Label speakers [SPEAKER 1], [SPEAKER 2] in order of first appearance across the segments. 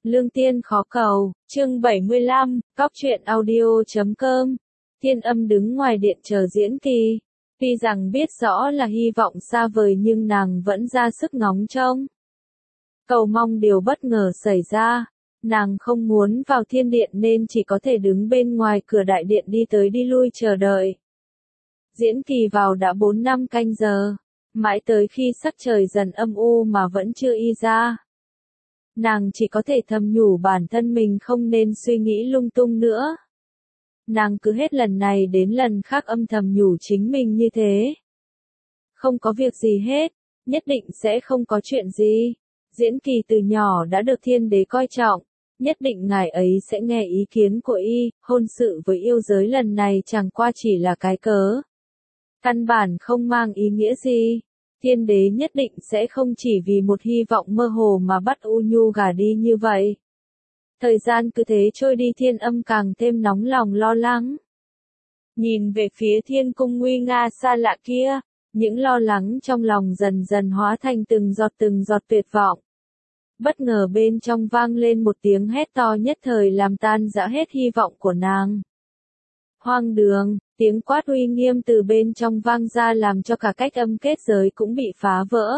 [SPEAKER 1] Lương Tiên khó cầu, chương 75, Cóc truyện audio.com. Thiên Âm đứng ngoài điện chờ Diễn Kỳ. Tuy rằng biết rõ là hy vọng xa vời nhưng nàng vẫn ra sức ngóng trông. Cầu mong điều bất ngờ xảy ra. Nàng không muốn vào thiên điện nên chỉ có thể đứng bên ngoài cửa đại điện đi tới đi lui chờ đợi. Diễn Kỳ vào đã 4-5 canh giờ. Mãi tới khi sắc trời dần âm u mà vẫn chưa y ra. Nàng chỉ có thể thầm nhủ bản thân mình không nên suy nghĩ lung tung nữa. Nàng cứ hết lần này đến lần khác âm thầm nhủ chính mình như thế. Không có việc gì hết, nhất định sẽ không có chuyện gì. Diễn Kỳ từ nhỏ đã được thiên đế coi trọng, nhất định ngài ấy sẽ nghe ý kiến của y, hôn sự với yêu giới lần này chẳng qua chỉ là cái cớ. Căn bản không mang ý nghĩa gì. Thiên đế nhất định sẽ không chỉ vì một hy vọng mơ hồ mà bắt U Nhu gả đi như vậy. Thời gian cứ thế trôi đi, Thiên Âm càng thêm nóng lòng lo lắng. Nhìn về phía thiên cung nguy nga xa lạ kia, những lo lắng trong lòng dần dần hóa thành từng giọt tuyệt vọng. Bất ngờ bên trong vang lên một tiếng hét to nhất thời làm tan rã hết hy vọng của nàng. Hoang đường, tiếng quát uy nghiêm từ bên trong vang ra làm cho cả cách âm kết giới cũng bị phá vỡ.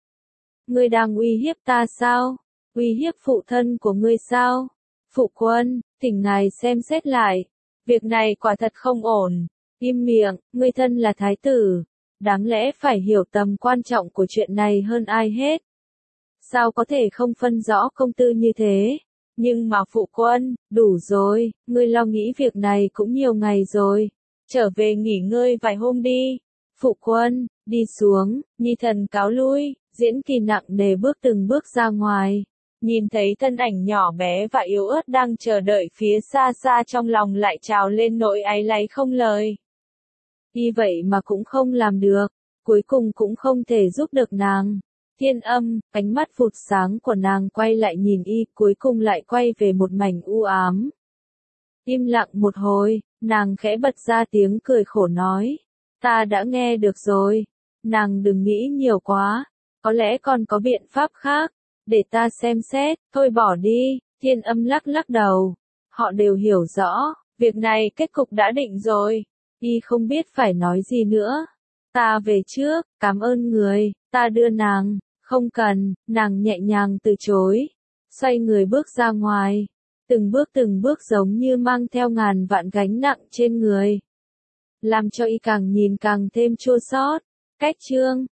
[SPEAKER 1] Ngươi đang uy hiếp ta sao? Uy hiếp phụ thân của ngươi sao? Phụ quân, thỉnh ngài xem xét lại. Việc này quả thật không ổn. Im miệng, ngươi thân là thái tử. Đáng lẽ phải hiểu tầm quan trọng của chuyện này hơn ai hết. Sao có thể không phân rõ công tư như thế? Nhưng mà phụ quân, đủ rồi, ngươi lo nghĩ việc này cũng nhiều ngày rồi. Trở về nghỉ ngơi vài hôm đi. Phụ quân, đi xuống, nhi thần cáo lui. Diễn Kỳ nặng nề bước từng bước ra ngoài. Nhìn thấy thân ảnh nhỏ bé và yếu ớt đang chờ đợi phía xa xa, trong lòng lại trào lên nỗi áy náy không lời. Y vậy mà cũng không làm được, cuối cùng cũng không thể giúp được nàng. Thiên Âm, ánh mắt vụt sáng của nàng quay lại nhìn y, cuối cùng lại quay về một mảnh u ám. Im lặng một hồi, nàng khẽ bật ra tiếng cười khổ nói. Ta đã nghe được rồi. Nàng đừng nghĩ nhiều quá. Có lẽ còn có biện pháp khác. Để ta xem xét, thôi bỏ đi. Thiên Âm lắc lắc đầu. Họ đều hiểu rõ, việc này kết cục đã định rồi. Y không biết phải nói gì nữa. Ta về trước, cảm ơn người, ta đưa nàng. Không cần, nàng nhẹ nhàng từ chối. Xoay người bước ra ngoài. Từng bước giống như mang theo ngàn vạn gánh nặng trên người. Làm cho y càng nhìn càng thêm chua xót. Cách chương